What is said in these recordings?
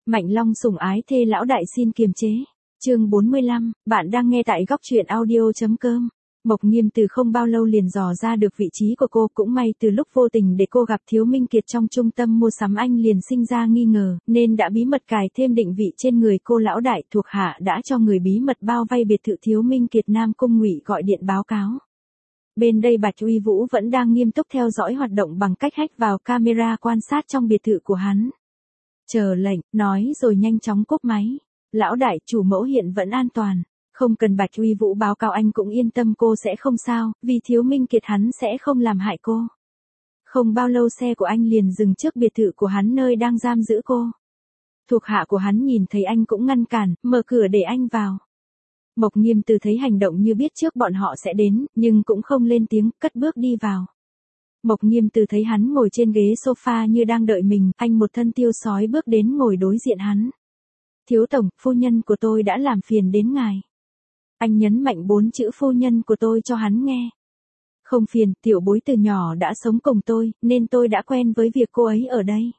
Mạnh Long sủng ái thê lão đại xin kiềm chế. Chương 45, bạn đang nghe tại góc truyện audio.com. Mộc Nghiêm từ không bao lâu liền dò ra được vị trí của cô, cũng may từ lúc vô tình để cô gặp Thiếu Minh Kiệt trong trung tâm mua sắm anh liền sinh ra nghi ngờ, nên đã bí mật cài thêm định vị trên người cô. Lão đại thuộc hạ đã cho người bí mật bao vây biệt thự Thiếu Minh Kiệt. Nam Cung Ngụy gọi điện báo cáo. Bên đây Bạch Uy Vũ vẫn đang nghiêm túc theo dõi hoạt động bằng cách hack vào camera quan sát trong biệt thự của hắn. Chờ lệnh, nói rồi nhanh chóng cúp máy. Lão đại, chủ mẫu hiện vẫn an toàn. Không cần Bạch Uy Vũ báo cáo, anh cũng yên tâm cô sẽ không sao, vì Thiếu Minh Kiệt hắn sẽ không làm hại cô. Không bao lâu xe của anh liền dừng trước biệt thự của hắn nơi đang giam giữ cô. Thuộc hạ của hắn nhìn thấy anh cũng ngăn cản, mở cửa để anh vào. Mộc Nghiêm từ thấy hành động như biết trước bọn họ sẽ đến, nhưng cũng không lên tiếng, cất bước đi vào. Mộc Nghiêm từ thấy hắn ngồi trên ghế sofa như đang đợi mình, anh một thân tiêu sói bước đến ngồi đối diện hắn. Thiếu tổng, phu nhân của tôi đã làm phiền đến ngài. Anh nhấn mạnh 4 chữ phu nhân của tôi cho hắn nghe. Không phiền, tiểu bối từ nhỏ đã sống cùng tôi, nên tôi đã quen với việc cô ấy ở đây.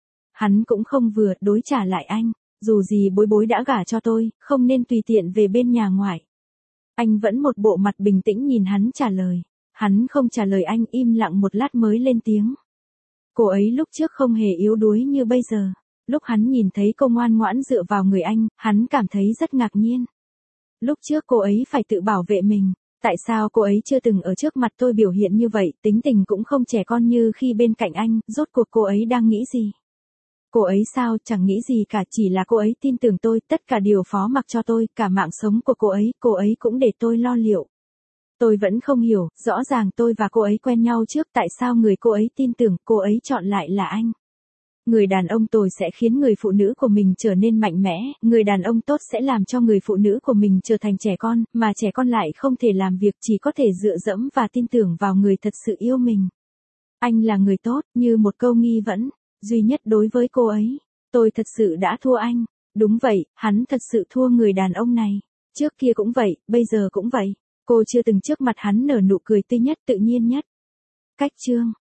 Hắn cũng không vừa đối trả lại anh. Dù gì bối bối đã gả cho tôi, không nên tùy tiện về bên nhà ngoại. Anh vẫn một bộ mặt bình tĩnh nhìn hắn trả lời. Hắn không trả lời anh, im lặng một lát mới lên tiếng. Cô ấy lúc trước không hề yếu đuối như bây giờ. Lúc hắn nhìn thấy cô ngoan ngoãn dựa vào người anh, hắn cảm thấy rất ngạc nhiên. Lúc trước cô ấy phải tự bảo vệ mình. Tại sao cô ấy chưa từng ở trước mặt tôi biểu hiện như vậy, tính tình cũng không trẻ con như khi bên cạnh anh, rốt cuộc cô ấy đang nghĩ gì? Cô ấy sao, chẳng nghĩ gì cả, chỉ là cô ấy tin tưởng tôi, tất cả điều phó mặc cho tôi, cả mạng sống của cô ấy cũng để tôi lo liệu. Tôi vẫn không hiểu, rõ ràng tôi và cô ấy quen nhau trước, tại sao người cô ấy tin tưởng, cô ấy chọn lại là anh. Người đàn ông tồi sẽ khiến người phụ nữ của mình trở nên mạnh mẽ, người đàn ông tốt sẽ làm cho người phụ nữ của mình trở thành trẻ con, mà trẻ con lại không thể làm việc, chỉ có thể dựa dẫm và tin tưởng vào người thật sự yêu mình. Anh là người tốt, như một câu nghi vấn duy nhất đối với cô ấy. Tôi thật sự đã thua anh. Đúng vậy, hắn thật sự thua người đàn ông này. Trước kia cũng vậy, bây giờ cũng vậy. Cô chưa từng trước mặt hắn nở nụ cười tươi nhất, tự nhiên nhất. Cách chương